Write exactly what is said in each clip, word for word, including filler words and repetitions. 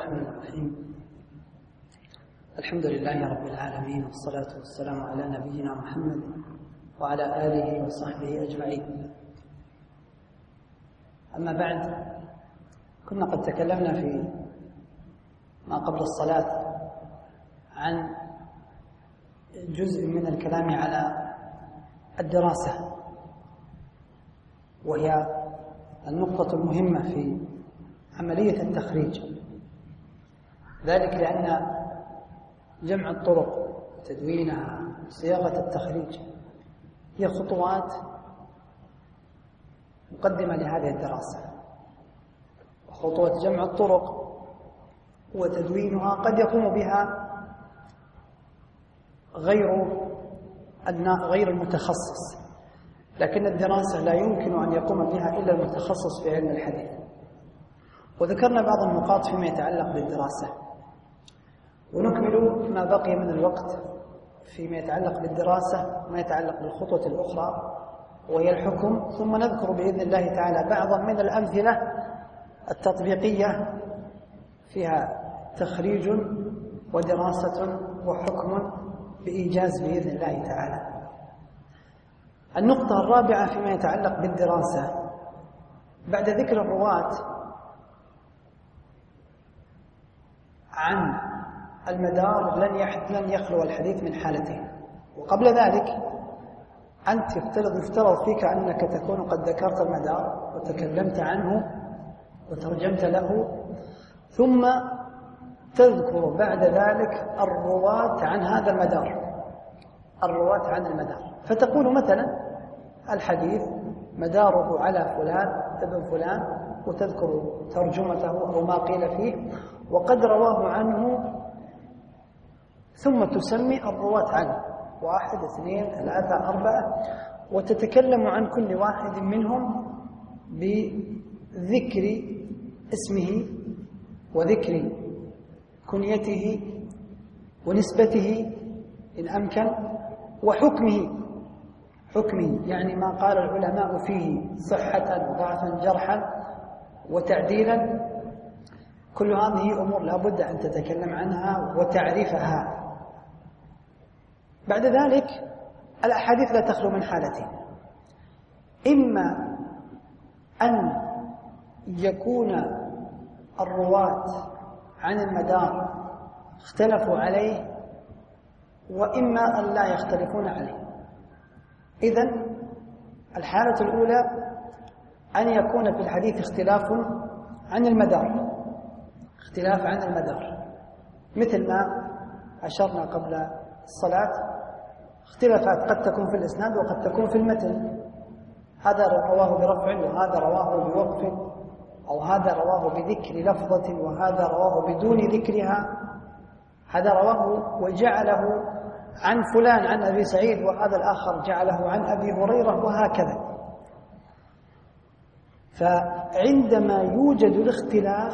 الرحمن الرحيم. الحمد لله رب العالمين، والصلاة والسلام على نبينا محمد وعلى آله وصحبه أجمعين. أما بعد، كنا قد تكلمنا في ما قبل الصلاة عن جزء من الكلام على الدراسة، وهي النقطة المهمة في عملية التخريج، ذلك لأن جمع الطرق تدوينها صياغة التخريج هي خطوات مقدمة لهذه الدراسة. وخطوة جمع الطرق وتدوينها قد يقوم بها غير غير المتخصص، لكن الدراسة لا يمكن أن يقوم بها إلا المتخصص في علم الحديث. وذكرنا بعض النقاط فيما يتعلق بالدراسة، ونكمل ما بقي من الوقت فيما يتعلق بالدراسة ما يتعلق بالخطوة الأخرى وهي الحكم، ثم نذكر بإذن الله تعالى بعضا من الأمثلة التطبيقية فيها تخريج ودراسة وحكم بإيجاز بإذن الله تعالى. النقطة الرابعة فيما يتعلق بالدراسة، بعد ذكر الرواة عن المدار لن لن يخلو الحديث من حالتين. وقبل ذلك أنت يفترض يفترض فيك أنك تكون قد ذكرت المدار وتكلمت عنه وترجمت له، ثم تذكر بعد ذلك الرواة عن هذا المدار، الرواة عن المدار، فتقول مثلا الحديث مداره على فلان ابن فلان، وتذكر ترجمته أو ما قيل فيه وقد رواه عنه، ثم تسمي الرواة عنه واحد اثنين ثلاثة أربعة، وتتكلم عن كل واحد منهم بذكر اسمه وذكر كنيته ونسبته إن أمكن، وحكمه حكمه يعني ما قال العلماء فيه صحة وضعفا جرحا وتعديلا. كل هذه أمور لا بد أن تتكلم عنها وتعرفها. بعد ذلك الأحاديث لا تخلو من حالتين: إما أن يكون الرواة عن المدار اختلفوا عليه، وإما أن لا يختلفون عليه. إذن الحالة الأولى أن يكون في الحديث اختلاف عن المدار، اختلاف عن المدار، مثل ما أشرنا قبل الصلاة، اختلافات قد تكون في الإسناد وقد تكون في المتن، هذا رواه برفع وهذا رواه بوقف، أو هذا رواه بذكر لفظة وهذا رواه بدون ذكرها، هذا رواه وجعله عن فلان عن أبي سعيد وهذا الآخر جعله عن أبي هريرة، وهكذا. فعندما يوجد الاختلاف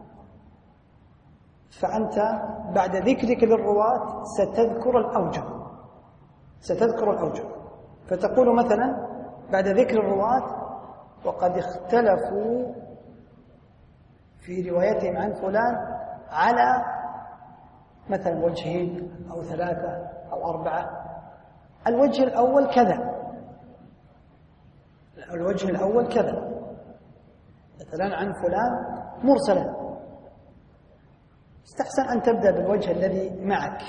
فأنت بعد ذكرك للرواة ستذكر الأوجه ستذكر الأوجه فتقول مثلا بعد ذكر الرواة: وقد اختلفوا في روايتهم عن فلان على مثلا وجهين أو ثلاثة أو أربعة، الوجه الأول كذا، الوجه الأول كذا، مثلا عن فلان مرسلا، استحسن أن تبدأ بالوجه الذي معك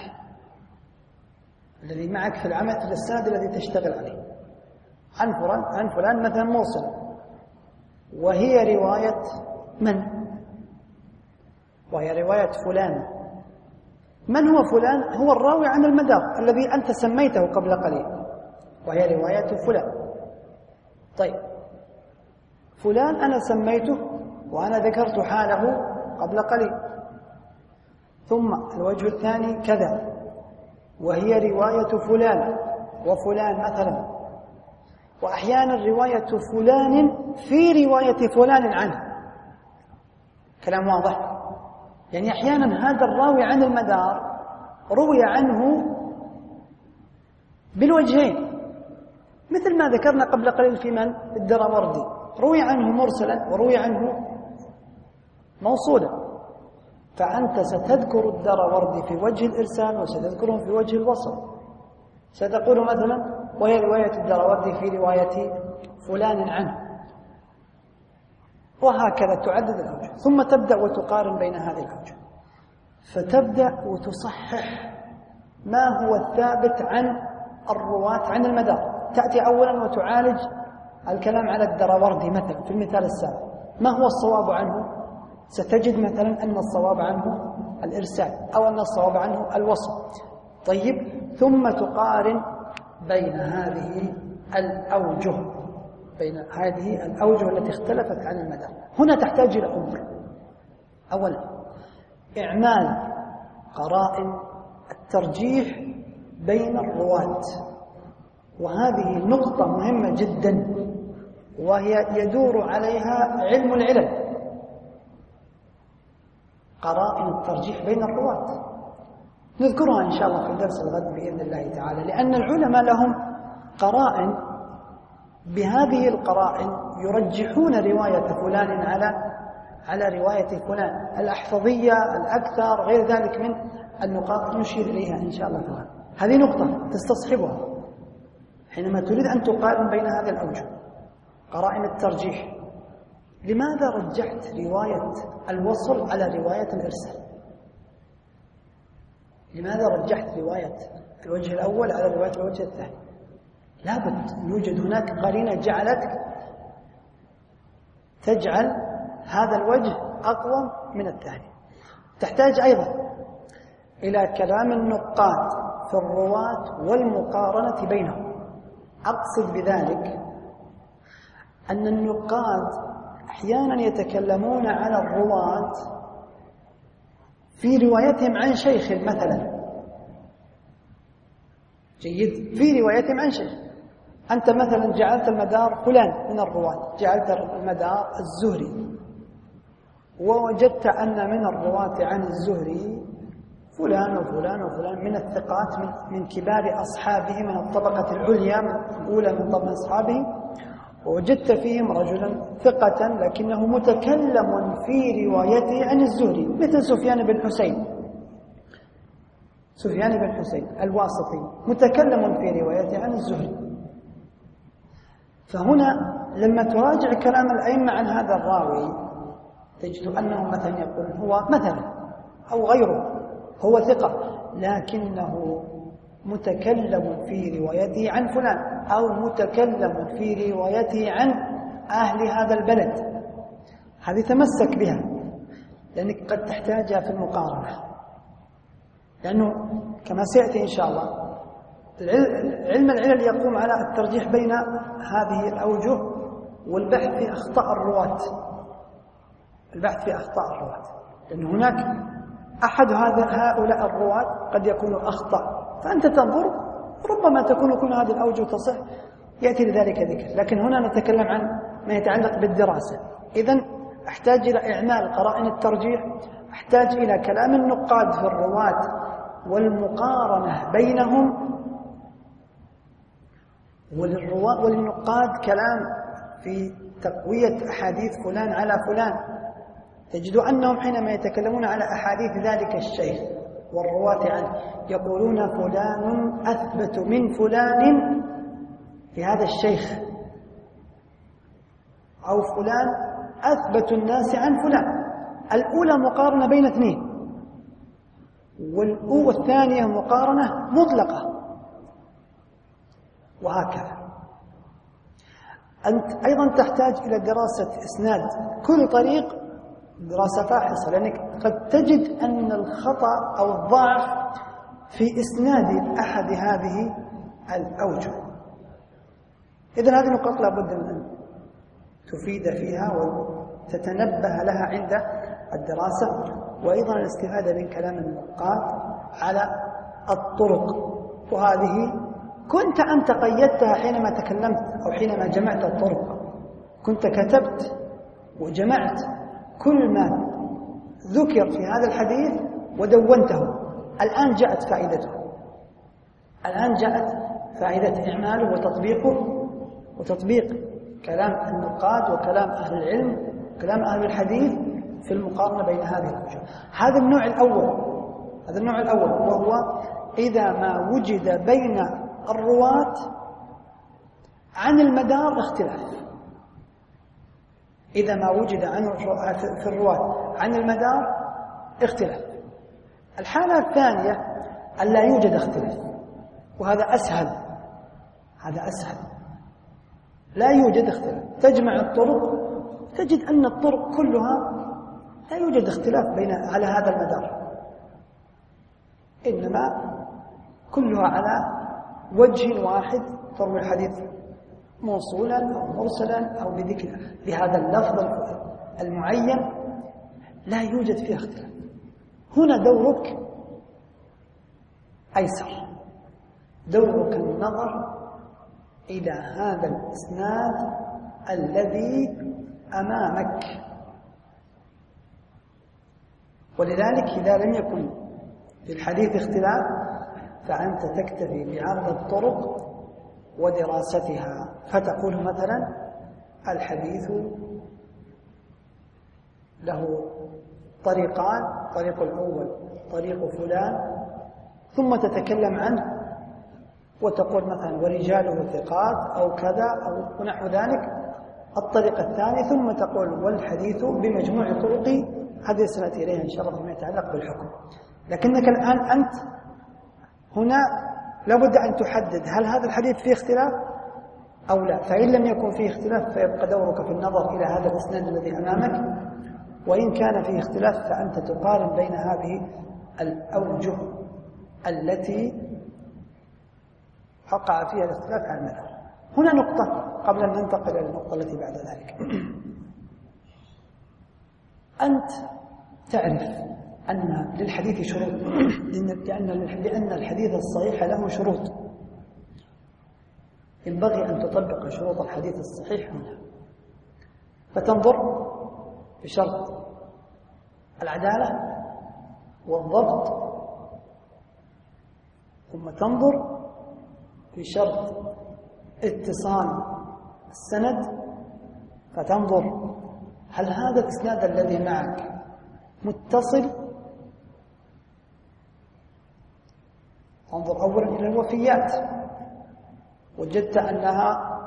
الذي معك في العمل في السند الذي تشتغل عليه. عن فلان عن فلان مثلا مرسل، وهي رواية من؟ وهي رواية فلان. من هو فلان؟ هو الراوي عن المدار الذي أنت سميته قبل قليل، وهي رواية فلان. طيب، فلان أنا سميته وأنا ذكرت حاله قبل قليل، ثم الوجه الثاني كذا، وهي رواية فلان وفلان مثلا، وأحيانا رواية فلان في رواية فلان عنه. كلام واضح؟ يعني أحيانا هذا الراوي عن المدار روي عنه بالوجهين، مثل ما ذكرنا قبل قليل في من؟ الدراوردي، روي عنه مرسلا وروي عنه موصولا. فأنت ستذكر الدراوردي في وجه الإرسال وستذكره في وجه الوصل. ستقول مثلا وهي رواية الدراوردي في رواية فلان عنه، وهكذا تعدد الأوجه، ثم تبدأ وتقارن بين هذه الأوجه، فتبدأ وتصحح ما هو الثابت عن الرواة عن المدار. تأتي أولا وتعالج الكلام على الدراوردي مثلا في المثال السابق، ما هو الصواب عنه؟ ستجد مثلا أن الصواب عنه الإرسال أو أن الصواب عنه الوصل. طيب، ثم تقارن بين هذه الأوجه بين هذه الأوجه التي اختلفت عن المدار. هنا تحتاج إلى أمور. أولا، إعمال قرائن الترجيح بين الرواة، وهذه نقطة مهمة جدا، وهي يدور عليها علم العلل. قرائن الترجيح بين الرواة نذكرها إن شاء الله في درس الغد بإذن الله تعالى، لأن العلماء لهم قرائن، بهذه القرائن يرجحون رواية فلان على على رواية فلان، الأحفظية الأكثر غير ذلك من النقاط نشير إليها إن شاء الله تعالى. هذه نقطة تستصحبها حينما تريد أن تقارن بين هذه الأوجه. قرائن الترجيح، لماذا رجحت رواية الوصل على رواية الإرسال؟ لماذا رجحت رواية الوجه الأول على رواية الوجه الثاني؟ لابد يوجد هناك قرينة جعلتك تجعل هذا الوجه أقوى من الثاني. تحتاج أيضا إلى كلام النقاد في الرواة والمقارنة بينهم. أقصد بذلك أن النقاد أحيانا يتكلمون على الرواة في روايتهم عن شيخ مثلا، جيد، في روايتهم عن شيخ. أنت مثلا جعلت المدار فلان من الرواة، جعلت المدار الزهري، ووجدت أن من الرواة عن الزهري فلان وفلان وفلان من الثقات من, من كبار أصحابه من الطبقة العليا الأولى من طبقة أصحابه، ووجدت فيهم رجلا ثقة لكنه متكلم في روايته عن الزهري، مثل سفيان بن حسين سفيان بن حسين الواسطي متكلم في روايته عن الزهري. فهنا لما تراجع كلام الأئمة عن هذا الراوي تجد أنه مثلا يقول هو مثلا أو غيره هو ثقة لكنه متكلم في روايته عن فلان، أو متكلم في روايته عن أهل هذا البلد. هذه تمسك بها لأنك قد تحتاجها في المقارنة، لأنه كما سيأتي إن شاء الله علم العلل يقوم على الترجيح بين هذه الأوجه والبحث في أخطاء الرواة البحث في أخطاء الرواة لأن هناك أحد هؤلاء الرواة قد يكون أخطأ، فأنت تنظر ربما تكون كل هذه الأوجه تصح، يأتي لذلك ذكر. لكن هنا نتكلم عن ما يتعلق بالدراسة. إذن أحتاج إلى إعمال قرائن الترجيح، أحتاج إلى كلام النقاد في الرواة والمقارنة بينهم، وللرواة وللنقاد كلام في تقوية أحاديث فلان على فلان. تجد أنهم حينما يتكلمون على أحاديث ذلك الشيخ والرواة عنه يقولون فلان أثبت من فلان في هذا الشيخ، أو فلان أثبت الناس عن فلان. الأولى مقارنة بين اثنين، والثانية مقارنة مطلقة، وهكذا. أنت أيضا تحتاج إلى دراسة إسناد كل طريق، دراسة فاحصة، لأنك قد تجد أن الخطأ أو الضعف في إسناد أحد هذه الأوجه. إذن هذه نقاط لابد من أن تفيد فيها وتتنبه لها عند الدراسة، وأيضا الاستفادة من كلام النقاد على الطرق. وهذه كنت أنت قيدتها حينما تكلمت أو حينما جمعت الطرق، كنت كتبت وجمعت كل ما ذكر في هذا الحديث ودونته. الآن جاءت فائدته الآن جاءت فائدة إعماله وتطبيقه، وتطبيق كلام النقاد وكلام أهل العلم وكلام أهل الحديث في المقارنة بين هذه الوجوه. هذا النوع الأول هذا النوع الأول وهو إذا ما وجد بين الرواة عن المدار اختلاف. إذا ما وجد عن في الرواة عن المدار اختلاف. الحالة الثانية أن لا يوجد اختلاف، وهذا أسهل هذا أسهل لا يوجد اختلاف. تجمع الطرق تجد أن الطرق كلها لا يوجد اختلاف بين على هذا المدار، إنما كلها على وجه واحد، تروي الحديث موصولا أو مرسلا أو بذكر بهذا اللفظ المعين، لا يوجد فيه اختلاف. هنا دورك أيسر، دورك النظر إلى هذا الإسناد الذي أمامك. ولذلك إذا لم يكن في الحديث اختلاف فأنت تكتفي بعرض الطرق ودراستها، فتقول مثلا الحديث له طريقان، طريق الأول طريق فلان، ثم تتكلم عنه وتقول مثلا ورجاله ثقات أو كذا أو نحو ذلك. الطريق الثاني ثم تقول والحديث بمجموع طرق، هذه سنأتي إليها إن شاء الله فيما يتعلق بالحكم. لكنك الآن أنت هنا لابد أن تحدد هل هذا الحديث فيه اختلاف أو لا. فإن لم يكن فيه اختلاف فيبقى دورك في النظر إلى هذا الإسناد الذي أمامك، وإن كان فيه اختلاف فأنت تقارن بين هذه الأوجه التي وقع فيها الاختلاف عن المدار. هنا نقطة قبل أن ننتقل إلى النقطة التي بعد ذلك. أنت تعرف أن للحديث شروط، لأن لأن الحديث الصحيح له شروط، ينبغي أن تطبق شروط الحديث الصحيح هنا. فتنظر بشرط العدالة والضبط، ثم تنظر في شرط اتصال السند، فتنظر هل هذا الإسناد الذي معك متصل. تنظر أولا إلى الوفيات، وجدت أنها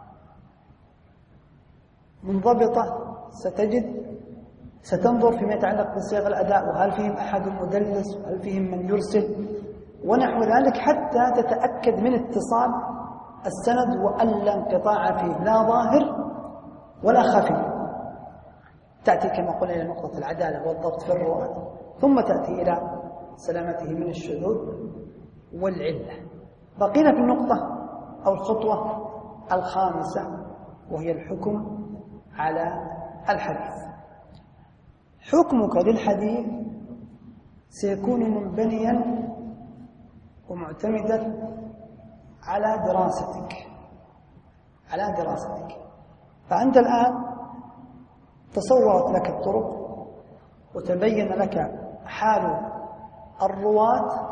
منضبطة ستجد ستنظر فيما يتعلق بصيغ الأداء، وهل فيهم أحد مدلس وهل فيهم من يرسل ونحو ذلك، حتى تتأكد من اتصال السند وألا انقطاع فيه لا ظاهر ولا خفي. تأتي كما قلنا إلى نقطة العدالة والضبط في الرواة، ثم تأتي إلى سلامته من الشذوذ والعلة. بقينا في النقطة أو الخطوة الخامسة وهي الحكم على الحديث. حكمك للحديث سيكون منبنيا ومعتمدا على دراستك على دراستك فأنت الآن تصورت لك الطرق وتبين لك حال الرواة،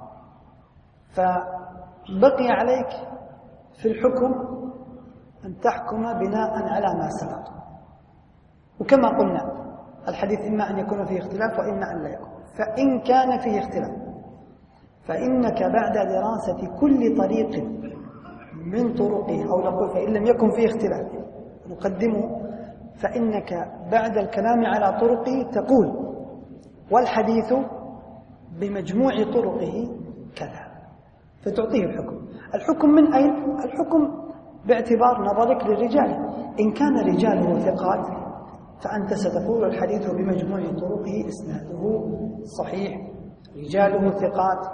فبقي عليك في الحكم أن تحكم بناء على ما سبق. وكما قلنا الحديث إما أن يكون فيه اختلاف وإما أن لا يكون. فإن كان فيه اختلاف فإنك بعد دراسة كل طريق من طرقه، أو نقول فإن لم يكن فيه اختلاف نقدمه، فإنك بعد الكلام على طرقه تقول والحديث بمجموع طرقه كذا، فتعطيه الحكم. الحكم من أين؟ الحكم باعتبار نظرك للرجال. إن كان رجاله ثقات فأنت ستقول الحديث بمجموع طرقه إسناده صحيح، رجاله ثقات.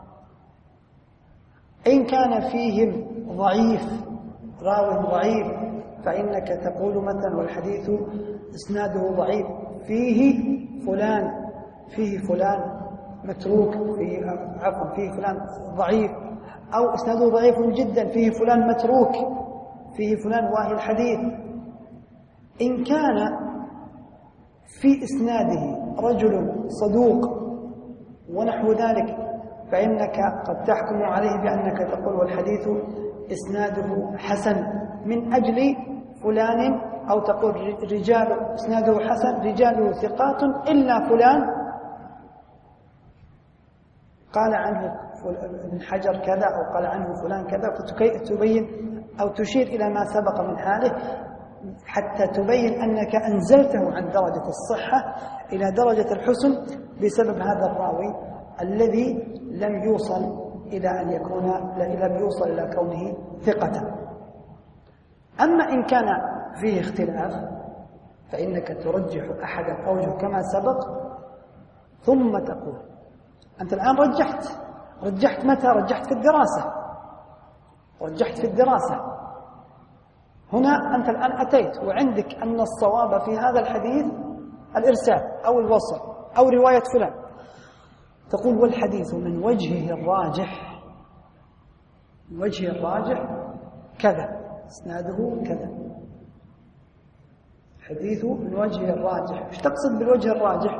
إن كان فيهم ضعيف راو ضعيف فإنك تقول مثلا والحديث إسناده ضعيف، فيه فلان فيه فلان متروك، فيه عفوا فيه فلان ضعيف، أو إسناده ضعيف جدا فيه فلان متروك، فيه فلان واهي الحديث. إن كان في إسناده رجل صدوق ونحو ذلك فإنك قد تحكم عليه بأنك تقول والحديث إسناده حسن من أجل فلان، أو تقول رجال إسناده حسن رجاله ثقات إلا فلان قال عنه ابن حجر كذا أو قال عنه فلان كذا، فتبين أو تشير إلى ما سبق من حاله حتى تبين أنك أنزلته عن درجة الصحة إلى درجة الحسن بسبب هذا الراوي الذي لم يوصل إلى أن يكون لم يوصل إلى كونه ثقة. أما إن كان فيه اختلاف فإنك ترجح أحد الأوجه كما سبق، ثم تقول أنت الآن رجحت رجحت متى؟ رجحت في الدراسة رجحت في الدراسة هنا أنت الآن أتيت وعندك أن الصواب في هذا الحديث الإرسال أو الوصل أو رواية فلان، تقول والحديث من وجهه الراجح من وجهه الراجح كذا إسناده كذا، حديثه من وجهه الراجح. ايش تقصد بالوجه الراجح؟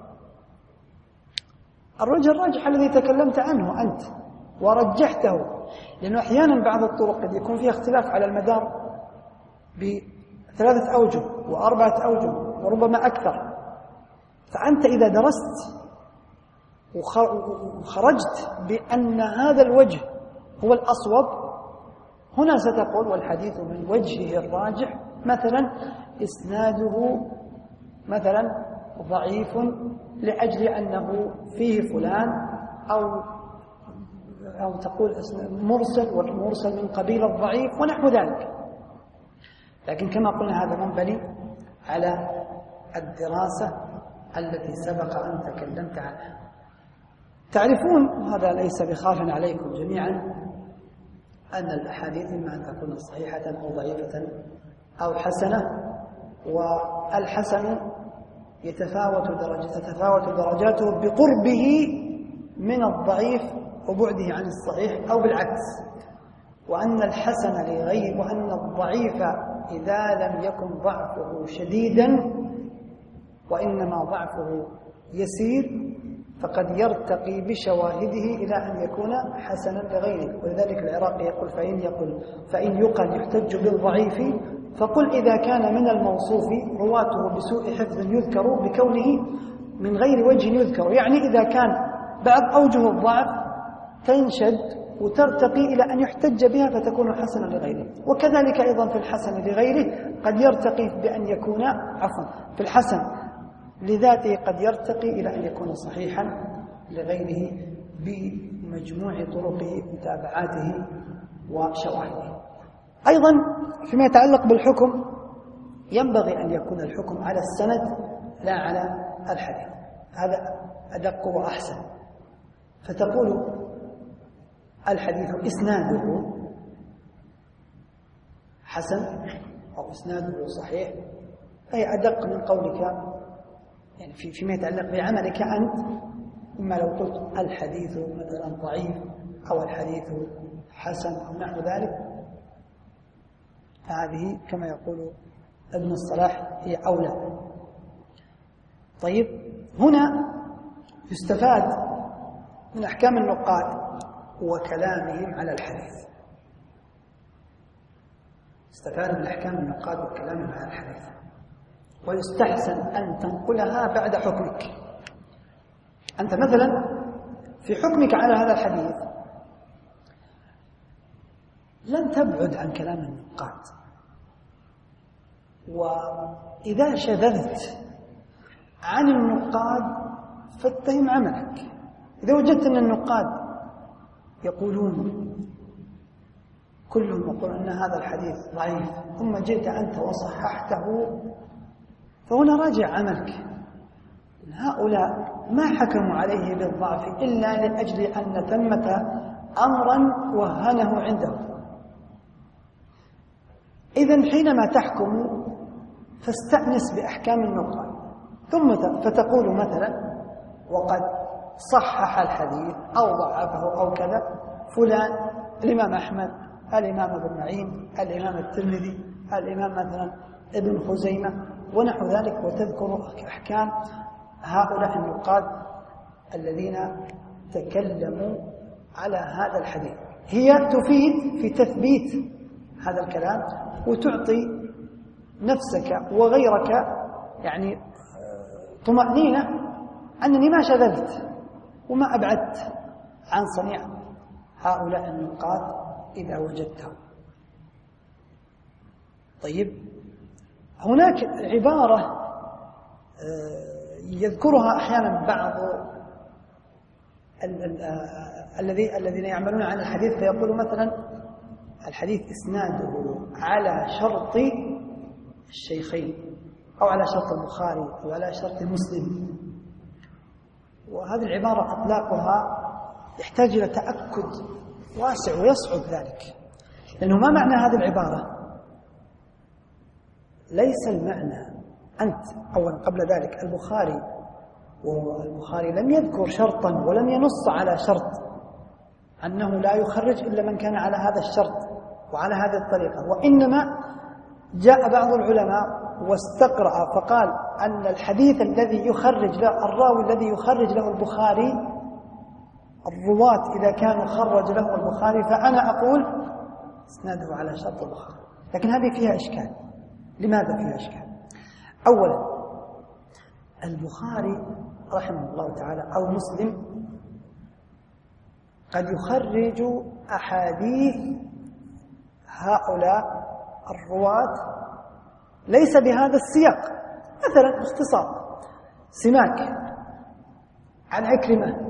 الوجه الراجح الذي تكلمت عنه أنت ورجحته، لأنه أحيانا بعض الطرق قد يكون فيها اختلاف على المدار بثلاثة أوجه وأربعة أوجه وربما أكثر، فأنت إذا درست وخرجت بأن هذا الوجه هو الأصوب، هنا ستقول والحديث من وجهه الراجح مثلا إسناده مثلا ضعيف لأجل أنه فيه فلان، أو أو تقول مرسل والمرسل من قبيل الضعيف ونحو ذلك. لكن كما قلنا هذا منبني على الدراسة التي سبق أن تكلمت عنها. تعرفون وهذا ليس بخاف عليكم جميعا أن الأحاديث إما أن تكون صحيحة أو ضعيفة أو حسنة، والحسن يتفاوت درجة تتفاوت درجاته بقربه من الضعيف وبعده عن الصحيح أو بالعكس، وأن الحسن لغير وأن الضعيف إذا لم يكن ضعفه شديدا وإنما ضعفه يسير فقد يرتقي بشواهده إلى أن يكون حسنا لغيره. ولذلك العراقي يقول فإن يقول فإن يقل يحتج بالضعيف فقل إذا كان من الموصوف رواته بسوء حفظ يذكر بكونه من غير وجه يذكر، يعني إذا كان بعض أوجه الضعف تنشد وترتقي إلى أن يحتج بها فتكون حسنا لغيره. وكذلك أيضا في الحسن لغيره قد يرتقي بأن يكون عفوا في الحسن لذاته قد يرتقي إلى أن يكون صحيحا لغيره بمجموع طرقه متابعاته وشواهده. أيضا فيما يتعلق بالحكم ينبغي أن يكون الحكم على السند لا على الحديث، هذا أدق وأحسن. فتقول الحديث إسناده حسن أو إسناده صحيح، أي أدق من قولك يعني في فيما يتعلق بعملك أنت، إما لو قلت الحديث مثلا ضعيف أو الحديث حسن أو نحو ذلك، فهذه كما يقول ابن الصلاح هي أولى. طيب هنا يستفاد من أحكام النقاد وكلامهم على الحديث، يستفاد من أحكام النقاد وكلامهم على الحديث، ويستحسن أن تنقلها بعد حكمك. أنت مثلا في حكمك على هذا الحديث لن تبعد عن كلام النقاد، وإذا شذذت عن النقاد فاتهم عملك. إذا وجدت أن النقاد يقولون كلهم يقول أن هذا الحديث ضعيف ثم جئت أنت وصححته فهنا راجع عملك. هؤلاء ما حكموا عليه بالضعف إلا لأجل أن ثمة أمرا وهنه عندهم. إذن حينما تحكم فاستأنس بأحكام النقاد، ثم فتقول مثلا وقد صحح الحديث أو ضعفه أو كذا فلان الإمام أحمد، الإمام ابن معين، الإمام الترمذي، الإمام مثلا ابن خزيمة ونحو ذلك، وتذكر أحكام هؤلاء النقاد الذين تكلموا على هذا الحديث. هي تفيد في تثبيت هذا الكلام وتعطي نفسك وغيرك يعني طمأنينة أنني ما شذلت وما أبعدت عن صنيع هؤلاء النقاد إذا وجدتهم. طيب، هناك عبارة يذكرها أحيانا بعض الذي الذين يعملون عن الحديث، فيقول مثلا الحديث إسناده على شرط الشيخين أو على شرط البخاري أو على شرط مسلم. وهذه العبارة أطلاقها يحتاج إلى تأكد واسع ويصعب ذلك، لأنه ما معنى هذه العبارة؟ ليس المعنى أنت أولا قبل ذلك البخاري والبخاري لم يذكر شرطا ولم ينص على شرط أنه لا يخرج إلا من كان على هذا الشرط وعلى هذه الطريقة، وإنما جاء بعض العلماء واستقرأ فقال أن الحديث الذي يخرج له الراوي الذي يخرج له البخاري، الرواة إذا كانوا خرج له البخاري، فأنا أقول اسناده على شرط البخاري. لكن هذه فيها إشكال. لماذا فيها إشكال؟ أولا، البخاري رحمه الله تعالى أو مسلم قد يخرج أحاديث هؤلاء الرواة ليس بهذا السياق. مثلا باختصار، سماك عن عكرمة،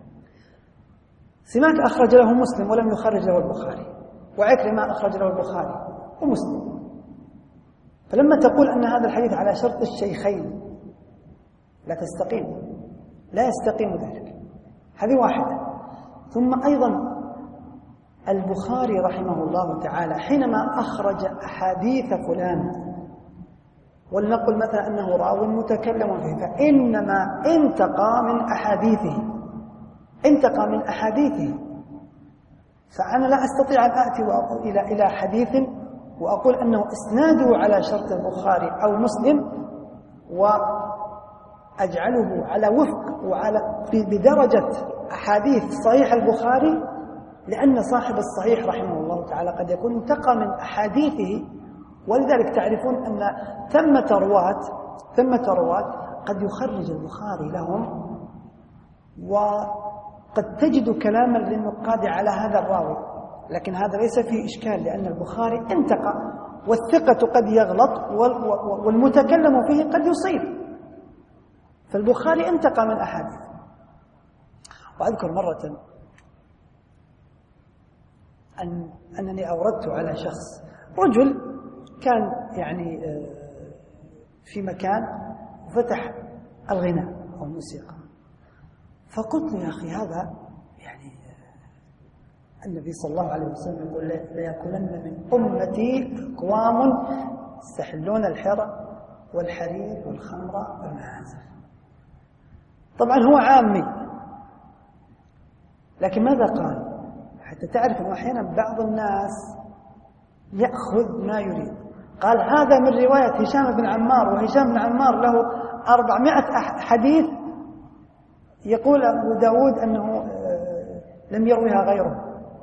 سماك أخرج له مسلم ولم يخرج له البخاري، وعكرمة أخرج له البخاري ومسلم. فلما تقول أن هذا الحديث على شرط الشيخين لا تستقيم، لا يستقيم ذلك. هذه واحدة. ثم أيضا البخاري رحمه الله تعالى حينما أخرج أحاديث فلان، ولنقل مثلا أنه راو متكلم فيه، فإنما انتقى من أحاديثه انتقى من أحاديثه فأنا لا أستطيع أن أأتي وأقول إلى إلى حديث وأقول أنه إسناده على شرط البخاري أو مسلم وأجعله على وفق وعلى بدرجة أحاديث صحيح البخاري، لأن صاحب الصحيح رحمه الله تعالى قد يكون انتقى من أحاديثه. ولذلك تعرفون أن ثمة رواة ثمة رواة قد يخرج البخاري لهم، وقد تجد كلاما للنقاد على هذا الراوي، لكن هذا ليس فيه إشكال، لأن البخاري انتقى، والثقة قد يغلط والمتكلم فيه قد يصيب، فالبخاري انتقى من أحاديث. وأذكر مرة أن أنني أوردت على شخص، رجل كان يعني في مكان وفتح الغناء أو الموسيقى، فقلت له يا أخي هذا يعني النبي صلى الله عليه وسلم يقول ليكونن من أمتي أقوام يستحلون الحرى والحرير والخمر والمعازف. طبعا هو عامي، لكن ماذا قال؟ حتى تعرف أنه أحيانا بعض الناس يأخذ ما يريد. قال هذا من رواية هشام بن عمار، وهشام بن عمار له أربعمائة حديث يقول أبو داود أنه لم يرويها غيره.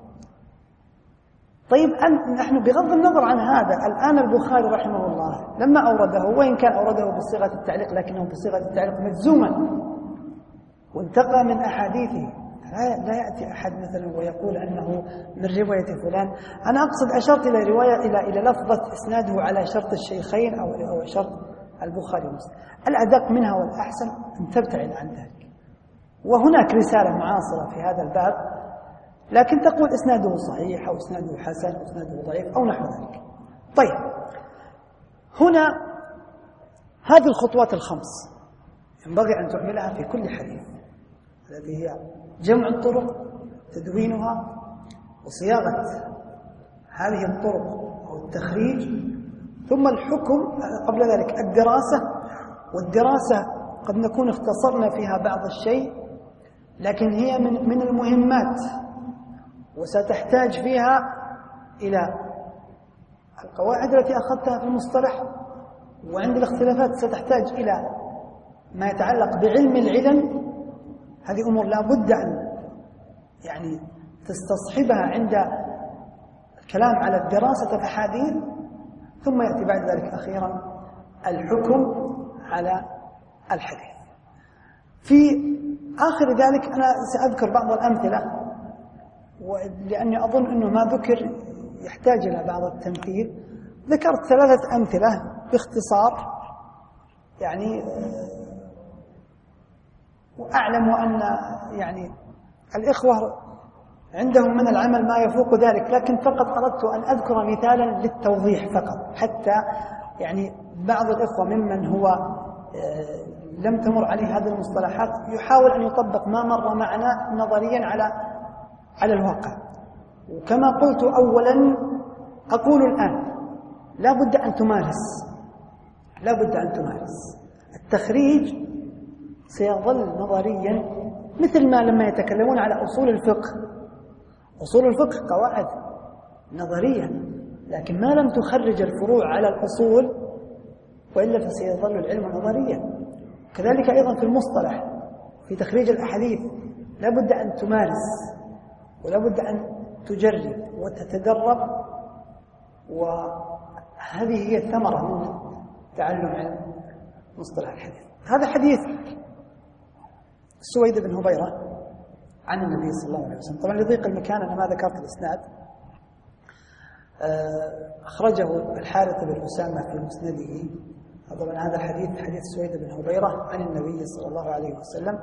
طيب نحن بغض النظر عن هذا، الآن البخاري رحمه الله لما أورده، وإن كان أورده بصيغة التعليق لكنه بصيغة التعليق مجزوما وانتقى من أحاديثه، لا يأتي أحد مثلا ويقول أنه من رواية فلان. أنا أقصد أشرت إلى رواية إلى إلى لفظة إسناده على شرط الشيخين أو أو شرط البخاري ومسلم. الأدق منها والأحسن أن تبتعد عن ذلك. وهناك رسالة معاصرة في هذا الباب، لكن تقول إسناده صحيح أو إسناده حسن أو إسناده ضعيف أو نحو ذلك. طيب، هنا هذه الخطوات الخمس ينبغي أن تعملها في كل حديث، التي هي جمع الطرق، تدوينها، وصياغة هذه الطرق أو التخريج، ثم الحكم قبل ذلك الدراسة. والدراسة قد نكون اختصرنا فيها بعض الشيء، لكن هي من من المهمات، وستحتاج فيها إلى القواعد التي أخذتها في المصطلح، وعند الاختلافات ستحتاج إلى ما يتعلق بعلم العلم. هذه أمور لا بد أن يعني تستصحبها عند الكلام على دراسة الأحاديث، ثم يأتي بعد ذلك أخيرا الحكم على الحديث. في آخر ذلك أنا سأذكر بعض الأمثلة، لأني أظن أنه ما ذكر يحتاج إلى بعض التمثيل. ذكرت ثلاثة أمثلة باختصار يعني، وأعلم أن يعني الإخوة عندهم من العمل ما يفوق ذلك، لكن فقط أردت أن أذكر مثالا للتوضيح فقط، حتى يعني بعض الإخوة ممن هو لم تمر عليه هذه المصطلحات يحاول أن يطبق ما مر معنا نظريا على على الواقع. وكما قلت أولا أقول الآن لا بد أن تمارس لا بد أن تمارس التخريج. سيظل نظريا مثل ما لما يتكلمون على أصول الفقه، أصول الفقه قواعد نظرية، لكن ما لم تخرج الفروع على الأصول وإلا فسيظل العلم نظريا. كذلك أيضا في المصطلح في تخريج الأحاديث لا بد أن تمارس ولا بد أن تجرب وتتدرب، وهذه هي الثمرة من تعلم علم مصطلح الحديث. هذا حديث سويد بن هبيرة عن النبي صلى الله عليه وسلم. طبعا لضيق المكان أنا ما ذكرت الإسناد. أخرجه الحارث بن أسامة في مسنده. طبعا هذا الحديث حديث سويد بن هبيرة عن النبي صلى الله عليه وسلم.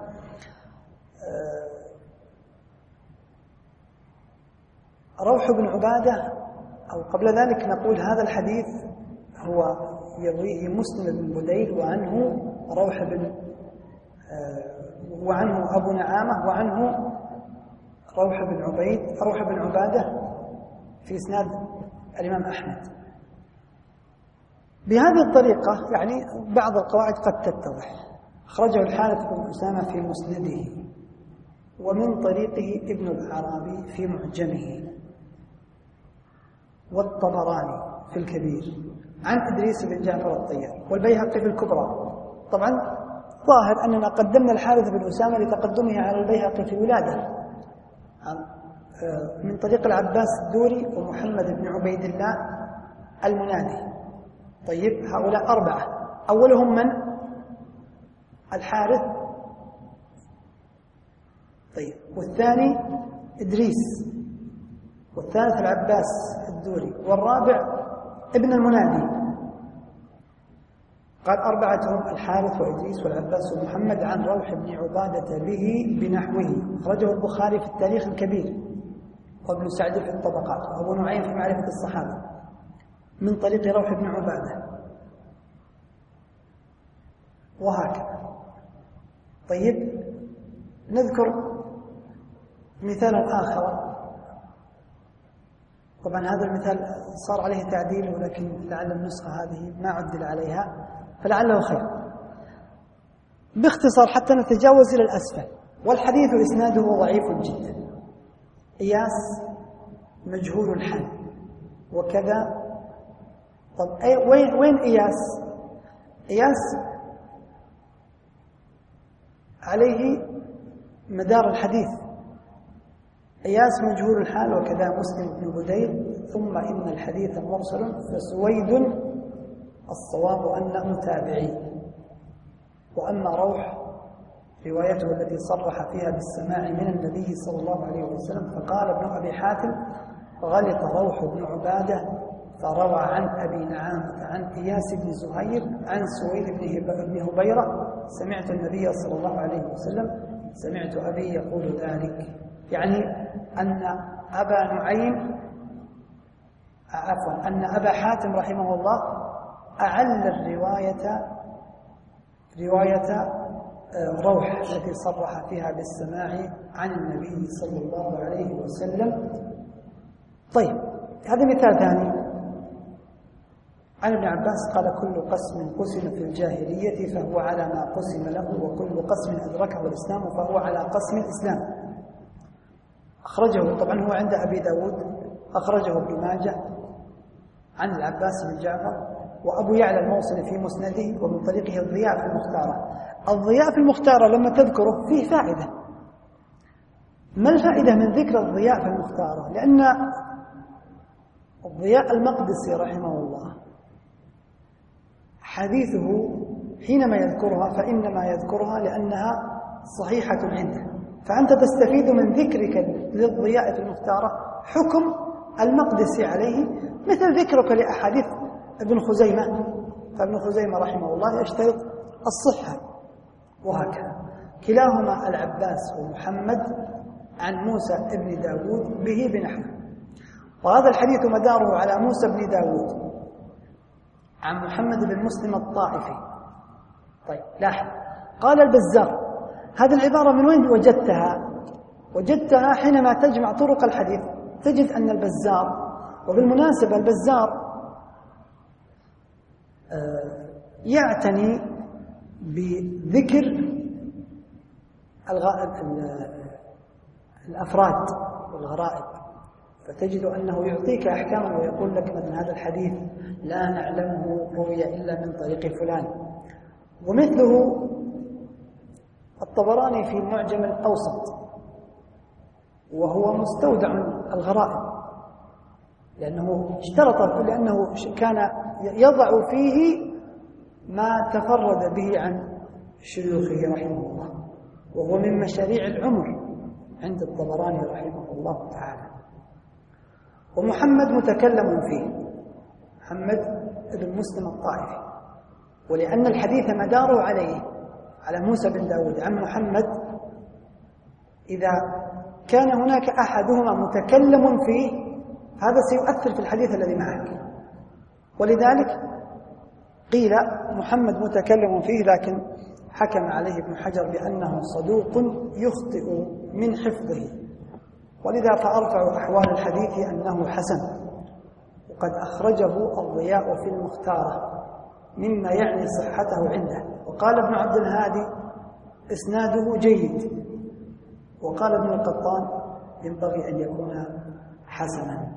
روح بن عبادة، أو قبل ذلك نقول هذا الحديث هو يرويه مسلم بن بديل، وعنه روح بن وعنه أبو نعامة، وعنه روح بن عبيد روح بن عبادة في إسناد الإمام أحمد. بهذه الطريقة يعني بعض القواعد قد تتضح. أخرجه الحارث بن أسامة في مسنده، ومن طريقه ابن الأعرابي في معجمه، والطبراني في الكبير عن إدريس بن جعفر الطيار، والبيهقي في الكبرى. طبعا ظاهر أننا قدمنا الحارث بن أسامة لتقدمه على البيهقي في ولاده، من طريق العباس الدوري ومحمد بن عبيد الله المنادي. طيب هؤلاء أربعة، أولهم من؟ الحارث. طيب والثاني إدريس، والثالث العباس الدوري، والرابع ابن المنادي. قال أربعتهم الحارث وإدريس والعباس ومحمد عن روح بن عبادة به بنحوه. أخرجه البخاري في التاريخ الكبير، وابن سعد في الطبقات، وأبو نعيم في معرفة الصحابة، من طريق روح بن عبادة، وهكذا. طيب نذكر مثالا آخر. طبعا هذا المثال صار عليه تعديل، ولكن لعل النسخة هذه ما عدل عليها فلعله خير. باختصار حتى نتجاوز إلى الأسفل. والحديث إسناده ضعيف جدا، إياس مجهول الحال وكذا. طب أي وين وين إياس؟ إياس عليه مدار الحديث. إياس مجهول الحال وكذا مسلم بن بديل. ثم إن الحديث مرسل، فسويد الصواب أنه تابعي. وأما روح روايته التي صرح فيها بالسماع من النبي صلى الله عليه وسلم، فقال ابن أبي حاتم غلط روح بن عبادة فروى عن أبي نعامة عن إياس بن زهير عن سويد بن هبيرة سمعت النبي صلى الله عليه وسلم سمعت أبي يقول ذلك. يعني أن أبا نعيم عفوا أن أبا حاتم رحمه الله أعل الرواية رواية روح التي صرح فيها بالسماع عن النبي صلى الله عليه وسلم. طيب هذا مثال ثاني عن ابن عباس قال كل قسم قسم في الجاهلية فهو على ما قسم له، وكل قسم أدركه الإسلام فهو على قسم الإسلام. أخرجه طبعا هو عند أبي داود، أخرجه ابن ماجه عن العباس بن جعفر، وأبو يعلى الموصلي في مسنده، ومن طريقه الضياء في المختارة. الضياء في المختارة لما تذكره فيه فائدة، ما الفائدة من ذكر الضياء في المختارة؟ لأن الضياء المقدسي رحمه الله حديثه حينما يذكرها فإنما يذكرها لأنها صحيحة عنده، فأنت تستفيد من ذكرك للضياء في المختارة حكم المقدسي عليه، مثل ذكرك لأحاديث ابن خزيمة، فابن خزيمة رحمه الله يشترط الصحة، وهكذا. كلاهما العباس ومحمد عن موسى بن داود به بنحو، وهذا الحديث مداره على موسى بن داود عن محمد بن مسلم الطائفي. طيب لاحظ، قال البزار، هذه العبارة من وين وجدتها؟ وجدتها حينما تجمع طرق الحديث تجد أن البزار، وبالمناسبة البزار يعتني بذكر الأفراد والغرائب، فتجد أنه يعطيك أحكاما ويقول لك مثل هذا الحديث لا نعلمه روي إلا من طريق فلان. ومثله الطبراني في المعجم الأوسط، وهو مستودع الغرائب، لأنه اشترط، لأنه كان يضع فيه ما تفرد به عن شيوخه رحمه الله، وهو من مشاريع العمر عند الطبراني رحمه الله تعالى. ومحمد متكلم فيه، محمد بن مسلم الطائفي، ولأن الحديث مداره عليه على موسى بن داود عن محمد، إذا كان هناك أحدهما متكلم فيه هذا سيؤثر في الحديث الذي معك، ولذلك قيل محمد متكلم فيه، لكن حكم عليه ابن حجر بأنه صدوق يخطئ من حفظه، ولذا فأرفع أحوال الحديث أنه حسن. وقد أخرجه الضياء في المختارة مما يعني صحته عنده، وقال ابن عبد الهادي إسناده جيد، وقال ابن القطان ينبغي أن يكون حسنا.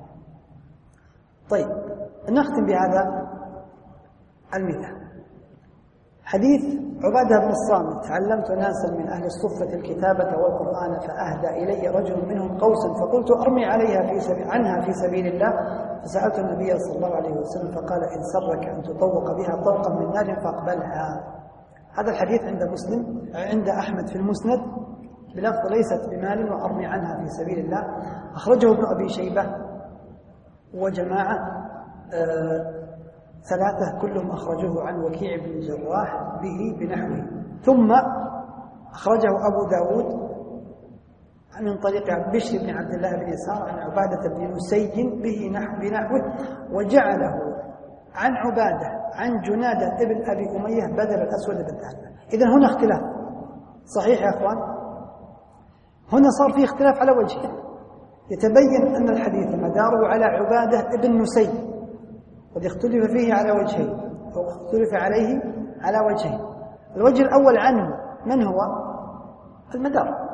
طيب نختم بهذا المثال، حديث عبادة بن الصامت: علمت ناسا من أهل الصفة الكتابة والقرآن فأهدى إلي رجل منهم قوسا فقلت أرمي عليها في سبيل عنها في سبيل الله، فسألت النبي صلى الله عليه وسلم فقال إن سرك أن تطوق بها طوقا من نار فاقبلها. هذا الحديث عند مسلم عند أحمد في المسند بلفظ ليست بمال وأرمي عنها في سبيل الله، أخرجه ابن أبي شيبة وجماعة آه ثلاثة كلهم أخرجوه عن وكيع بن الجراح به بنحوه، ثم أخرجه أبو داود من طريق بشر بن عبد الله بن يسار عن عبادة بن نسي به نحو بنحوه، وجعله عن عبادة عن جنادة ابن أبي أمية بدل الأسود بن ذهب. إذن هنا اختلاف صحيح يا أخوان، هنا صار فيه اختلاف على وجه، يتبين أن الحديث مداره على عبادة ابن نسي، قد اختلف فيه على وجهين أو اختلف عليه على وجهين. الوجه الأول عنه من هو المدار،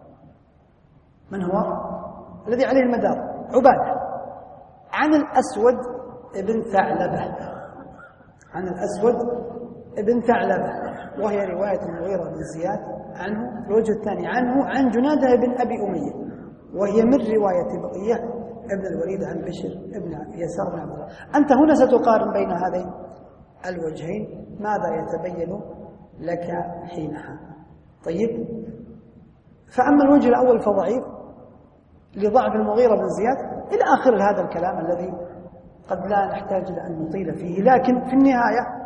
من هو الذي عليه المدار؟ عبادة عن الأسود ابن ثعلبة، عن الأسود ابن ثعلبة، وهي رواية المغيرة بن زياد عنه. الوجه الثاني عنه عن جنادة بن أبي أمية، وهي من رواية بقية ابن الوليد عن بشر ابن يسار بن عبد الله. أنت هنا ستقارن بين هذين الوجهين، ماذا يتبين لك حينها؟ طيب، فأما الوجه الأول فضعيف لضعف المغيرة بن زياد إلى آخر هذا الكلام الذي قد لا نحتاج إلى أن نطيل فيه، لكن في النهاية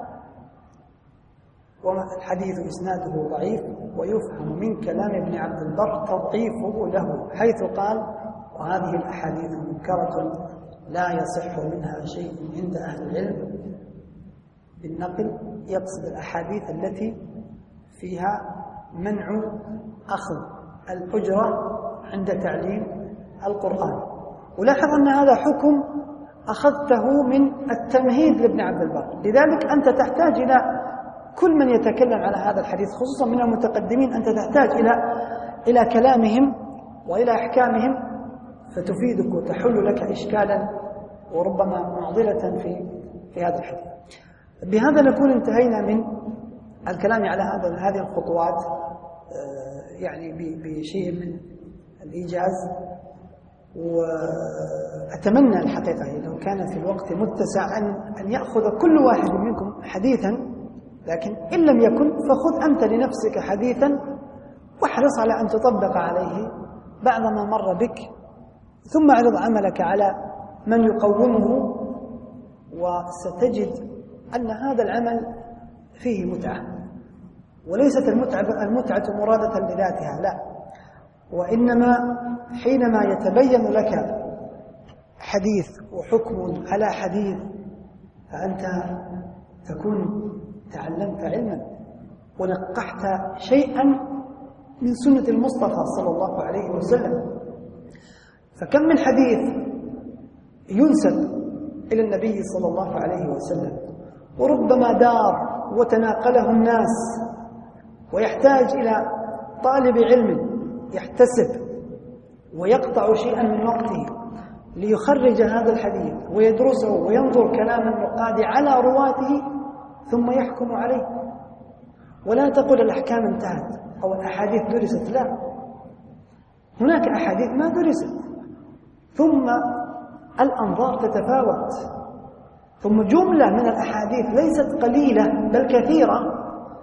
والحديث إسناده ضعيف، ويفهم من كلام ابن عبد البر تضعيفه له، حيث قال وهذه الأحاديث منكرة لا يصح منها شيء عند أهل العلم بالنقل، يقصد الأحاديث التي فيها منع أخذ الأجرة عند تعليم القرآن. ولاحظ أن هذا حكم أخذته من التمهيد لابن عبد البر، لذلك أنت تحتاج إلى كل من يتكلم على هذا الحديث خصوصا من المتقدمين، أنت تحتاج إلى إلى كلامهم وإلى أحكامهم فتفيدك وتحل لك إشكالا وربما معضلة في في هذا الحديث. بهذا نكون انتهينا من الكلام على هذا هذه الخطوات، يعني بشيء من الإيجاز. وأتمنى الحقيقة لو كان في الوقت متسع أن أن يأخذ كل واحد منكم حديثا، لكن إن لم يكن فخذ أنت لنفسك حديثا واحرص على أن تطبق عليه بعض ما مر بك، ثم اعرض عملك على من يقومه، وستجد أن هذا العمل فيه متعة، وليست المتعة المتعة مرادة لذاتها، لا، وإنما حينما يتبين لك حديث وحكم على حديث فأنت تكون تعلمت علما ونقحت شيئا من سنة المصطفى صلى الله عليه وسلم. فكم من حديث ينسب إلى النبي صلى الله عليه وسلم وربما دار وتناقله الناس، ويحتاج إلى طالب علم يحتسب ويقطع شيئا من وقته ليخرج هذا الحديث ويدرسه وينظر كلام النقاد على رواته ثم يحكم عليه. ولا تقول الأحكام انتهت أو الأحاديث درست، لا، هناك أحاديث ما درست، ثم الأنظار تتفاوت، ثم جملة من الأحاديث ليست قليلة بل كثيرة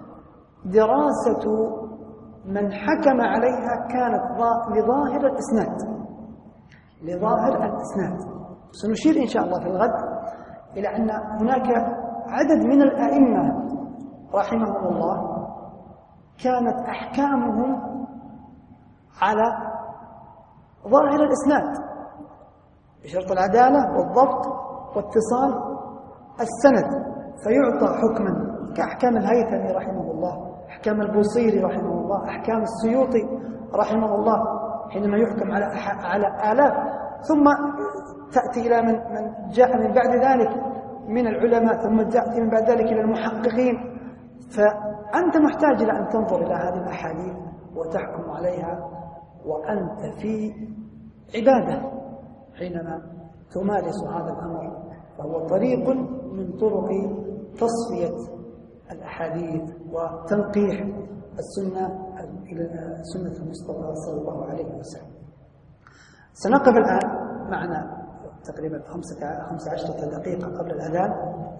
دراسة من حكم عليها كانت لظاهر الإسناد لظاهر الإسناد. سنشير إن شاء الله في الغد إلى أن هناك عدد من الأئمة رحمهم الله كانت أحكامهم على ظاهر الإسناد بشرط العدالة والضبط واتصال السند، فيعطى حكما كأحكام الهيثمي رحمه الله، أحكام البوصيري رحمه الله، أحكام السيوطي رحمه الله حينما يحكم على على آلاف، ثم تأتي إلى من من جاء من بعد ذلك من العلماء، ثم تأتي من بعد ذلك إلى المحققين. فأنت محتاج إلى أن تنظر إلى هذه الأحاديث وتحكم عليها وأنت في عبادة حينما تمارس هذا الأمر، فهو طريق من طرق تصفية الأحاديث وتنقيح السنة إلى سنة المصطفى صلى الله عليه وسلم. سنقف الآن معنا تقريبا خمسة عشرة دقيقة قبل الأذان،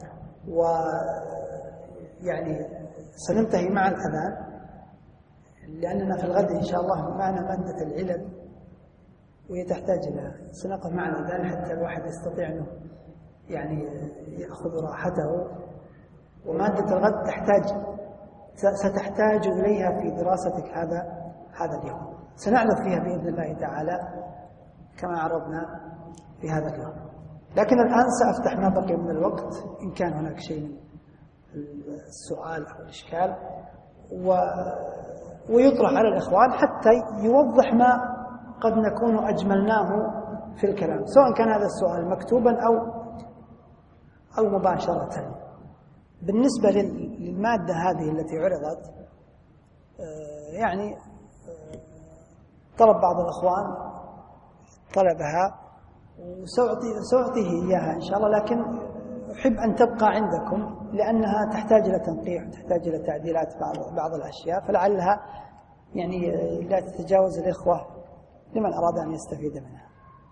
ويعني سننتهي مع الأذان لأننا في الغد إن شاء الله معنا مادة العلل وهي تحتاج إلى سنقف مع الأذان حتى الواحد يستطيع أنه يعني يأخذ راحته. ومادة الغد تحتاج ستحتاج إليها في دراستك هذا هذا اليوم، سنعرض فيها بإذن الله تعالى كما عرضنا في هذا اليوم. لكن الآن سأفتح ما بقي من الوقت إن كان هناك شيء من السؤال أو الإشكال و... ويطرح على الإخوان حتى يوضح ما قد نكون أجملناه في الكلام، سواء كان هذا السؤال مكتوبا أو أو مباشرة. بالنسبة للمادة هذه التي عرضت يعني طلب بعض الأخوان طلبها وسأعطيه إياها إن شاء الله، لكن أحب أن تبقى عندكم لأنها تحتاج إلى تنقيح وتحتاج إلى تعديلات بعض بعض الأشياء، فلعلها يعني لا تتجاوز الإخوة لمن أراد أن يستفيد منها.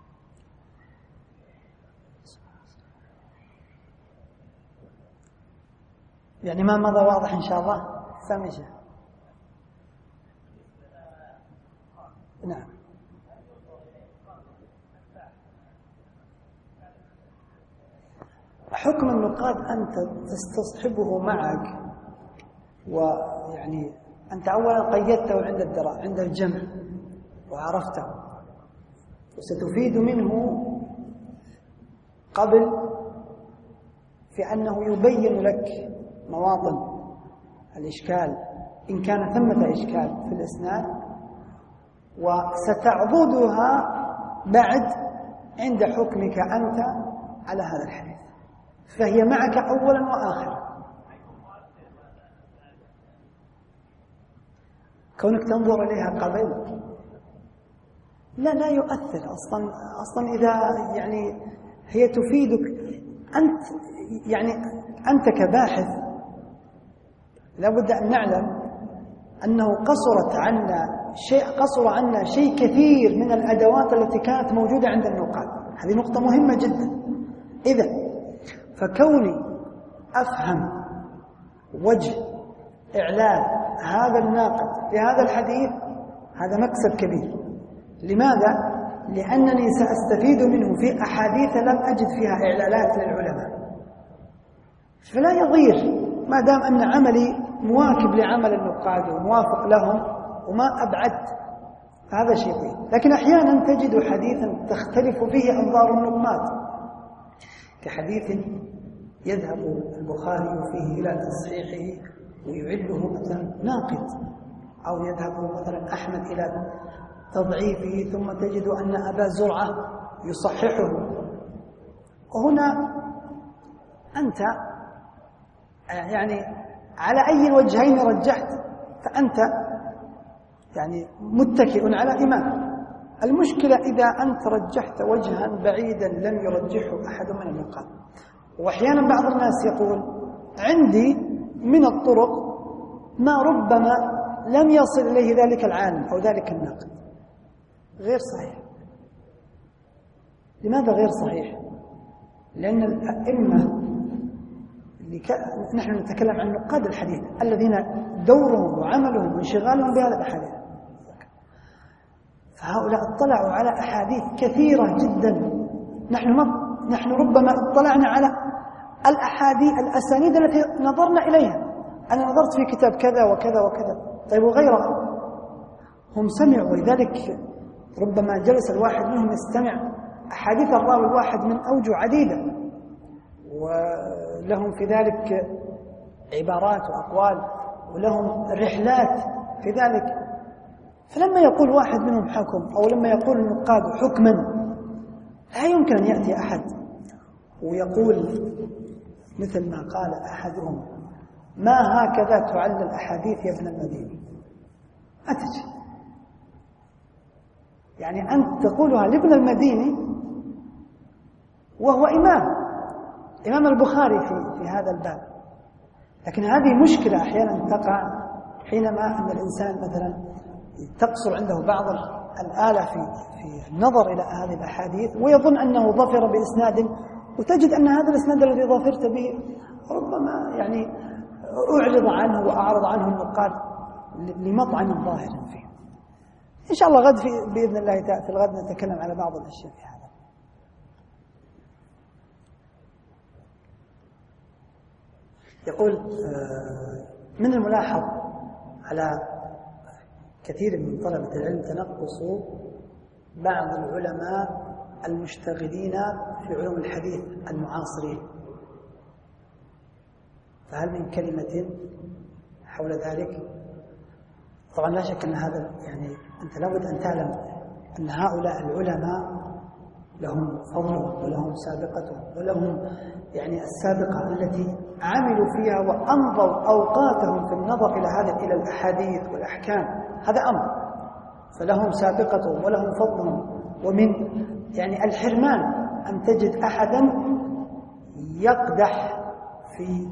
يعني ما مضى واضح إن شاء الله؟ سامشة. نعم. حكم النقاد أنت تستصحبه معك، ويعني أنت أولا قيدته عند الدراء عند الجمع وعرفته، وستفيد منه قبل في أنه يبين لك مواطن الإشكال إن كان ثمة إشكال في الإسناد، وستعضدها بعد عند حكمك أنت على هذا الحديث، فهي معك أولا وآخرا. كونك تنظر إليها قبل لا لا يؤثر أصلا. أصلا إذا يعني هي تفيدك أنت، يعني أنت كباحث لابد أن نعلم أنه قصرت عنا شيء قصر عنا شيء كثير من الأدوات التي كانت موجودة عند النقاد. هذه نقطة مهمة جدا. إذا فكوني أفهم وجه إعلان هذا الناقد لهذا الحديث هذا مكسب كبير. لماذا؟ لأنني سأستفيد منه في أحاديث لم أجد فيها إعلانات للعلماء، فلا يضير ما دام أن عملي مواكب لعمل النقاد وموافق لهم وما أبعدت، هذا شيء طيب. لكن أحيانا تجد حديثا تختلف فيه أنظار النقاد، كحديث يذهب البخاري فيه إلى تصحيحه ويعله مثلا ناقد، أو يذهب مثلا أحمد إلى تضعيفه ثم تجد أن أبا زرعة يصححه. وهنا أنت يعني على أي الوجهين رجحت فأنت يعني متكئ على إمام. المشكلة إذا أنت رجحت وجها بعيدا لم يرجحه أحد من النقاد. وأحيانا بعض الناس يقول عندي من الطرق ما ربما لم يصل إليه ذلك العالم أو ذلك الناقد. غير صحيح. لماذا غير صحيح؟ لأن الأئمة اللي ك... نحن نتكلم عن نقاد الحديث الذين دورهم وعملهم وانشغالهم بهذا الحديث، فهؤلاء اطلعوا على أحاديث كثيرة جدا. نحن ما... نحن ربما اطلعنا على الأحاديث الأسانيد التي نظرنا إليها. أنا نظرت في كتاب كذا وكذا وكذا، طيب وغيرها هم سمعوا، ولذلك ربما جلس الواحد منهم يستمع أحاديث الراوي الواحد من أوجه عديدة، ولهم في ذلك عبارات وأقوال ولهم رحلات في ذلك. فلما يقول واحد منهم حكم أو لما يقول النقاد حكما، لا يمكن أن يأتي أحد ويقول مثل ما قال أحدهم ما هكذا تعلل الأحاديث يا ابن المديني. ما تجي يعني أنت تقولها لابن المديني وهو إمام إمام البخاري في, في هذا الباب. لكن هذه مشكلة أحيانا تقع حينما أن الإنسان مثلا تقصر عنده بعض الآلة في, في النظر إلى هذه الأحاديث ويظن أنه ظفر بإسناد، وتجد أن هذا الإسناد الذي ظفرت به ربما يعني أعرض عنه وأعرض عنه النقاد لمطعن ظاهر فيه. إن شاء الله غد في بإذن الله تعالى في الغد نتكلم على بعض الأشياء في هذا. يقول من الملاحظ على كثير من طلبة العلم تنقص بعض العلماء المشتغلين في علوم الحديث المعاصرين، فهل من كلمة حول ذلك؟ طبعا لا شك أن هذا يعني أنت لابد أن تعلم أن هؤلاء العلماء لهم فضلهم ولهم سابقتهم ولهم يعني السابقة التي عملوا فيها وأمضوا أوقاتهم في النظر إلى هذا إلى الأحاديث والأحكام، هذا أمر، فلهم سابقتهم ولهم فضلهم. ومن يعني الحرمان أن تجد أحدا يقدح في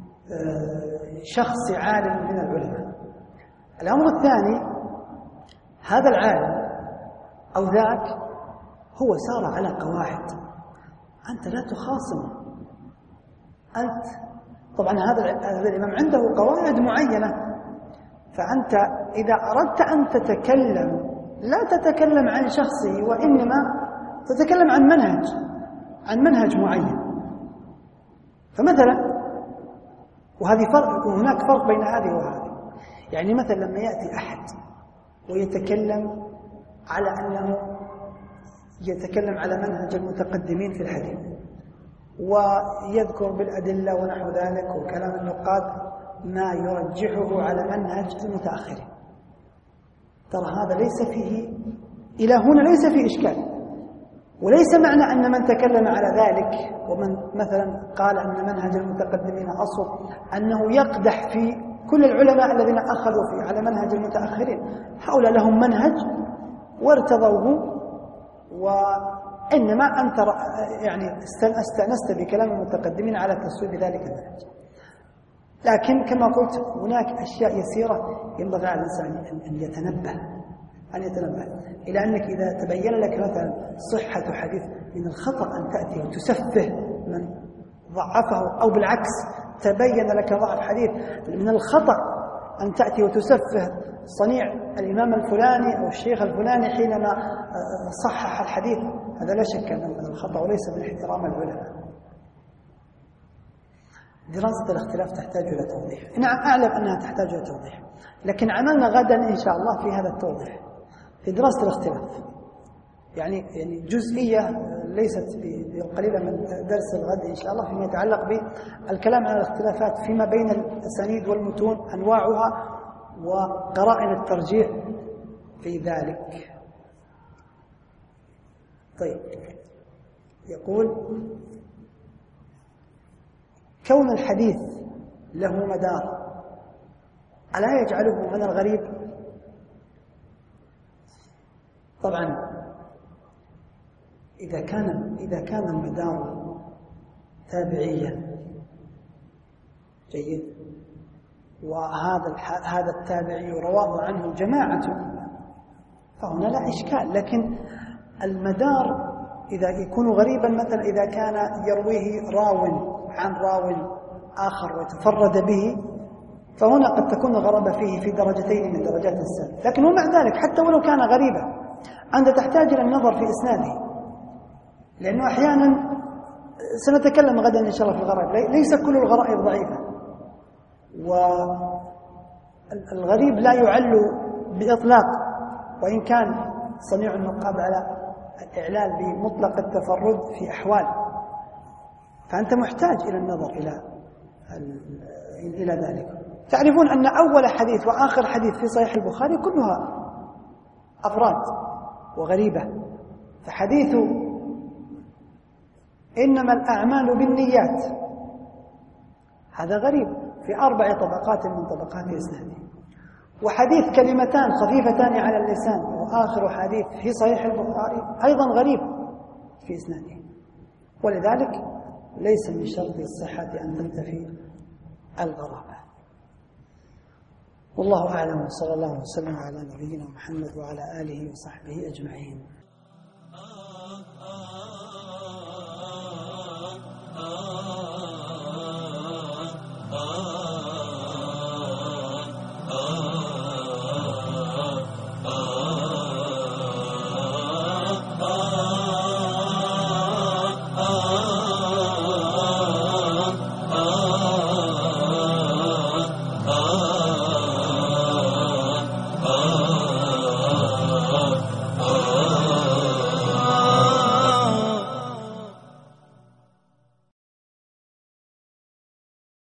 شخص عالم من العلماء. الأمر الثاني هذا العالم أو ذاك هو سار على قواعد، أنت لا تخاصمه. أنت طبعا هذا هذا الإمام عنده قواعد معينة، فأنت إذا أردت أن تتكلم لا تتكلم عن شخصه وإنما تتكلم عن منهج عن منهج معين. فمثلا وهذه فرق وهناك فرق بين هذه وهذه. يعني مثلا لما يأتي أحد ويتكلم على أنه يتكلم على منهج المتقدمين في الحديث ويذكر بالأدلة ونحو ذلك وكلام النقاد ما يرجحه على منهج المتأخرين، ترى هذا ليس فيه إلى هنا ليس فيه إشكال. وليس معنى أن من تكلم على ذلك ومن مثلا قال أن منهج المتقدمين أصل أنه يقدح في كل العلماء الذين أخذوا فيه على منهج المتأخرين. هؤلاء لهم منهج وارتضوه، وإنما أنت يعني استأنست بكلام المتقدمين على تسويب ذلك المنهج. لكن كما قلت هناك أشياء يسيرة ينبغي على الإنسان أن يتنبه أن يتنبه إلى أنك إذا تبين لك مثلا صحة حديث من الخطأ أن تأتي وتسفه من ضعفه، أو بالعكس تبين لك ضعف حديث من الخطأ أن تأتي وتسفه صنيع الإمام الفلاني أو الشيخ الفلاني حينما صحح الحديث. هذا لا شك أنه من الخطأ وليس من احترام العلماء. دراسة الاختلاف تحتاج إلى توضيح. نعم أعلم أنها تحتاج إلى توضيح، لكن عملنا غدا إن شاء الله في هذا التوضيح في دراسة الاختلاف، يعني يعني جزئية ليست بقليلة من درس الغد إن شاء الله، فيما يتعلق بالكلام عن الاختلافات فيما بين الأسانيد والمتون، أنواعها وقرائن الترجيح في ذلك. طيب، يقول: كون الحديث له مدار ألا يجعله من الغريب؟ طبعا إذا كان إذا كان المدار تابعيا جيد، وهذا هذا التابعي رواه عنه جماعة، فهنا لا إشكال. لكن المدار إذا يكون غريبا، مثلا إذا كان يرويه راو عن راو آخر ويتفرد به، فهنا قد تكون الغرابة فيه في درجتين من درجات السند. لكن ومع ذلك حتى ولو كان غريبا أنت تحتاج إلى النظر في إسناده، لأنه أحيانا سنتكلم غدا إن شاء الله في الغرائب، ليس كل الغرائب ضعيفة، والغريب لا يعل بإطلاق، وإن كان صنيع النقاد على الإعلال بمطلق التفرد في أحوال، فأنت محتاج إلى النظر إلى إلى ذلك. تعرفون أن أول حديث وآخر حديث في صحيح البخاري كلها أفراد وغريبة، فحديث إنما الأعمال بالنيات هذا غريب في أربع طبقات من طبقات إسناده، وحديث كلمتان خفيفتان على اللسان وآخر حديث في صحيح البخاري أيضا غريب في إسناده. ولذلك ليس من شرط الصحة أن تنتفي الغرابة. والله أعلم، صلى الله وسلم على نبينا محمد وعلى آله وصحبه أجمعين.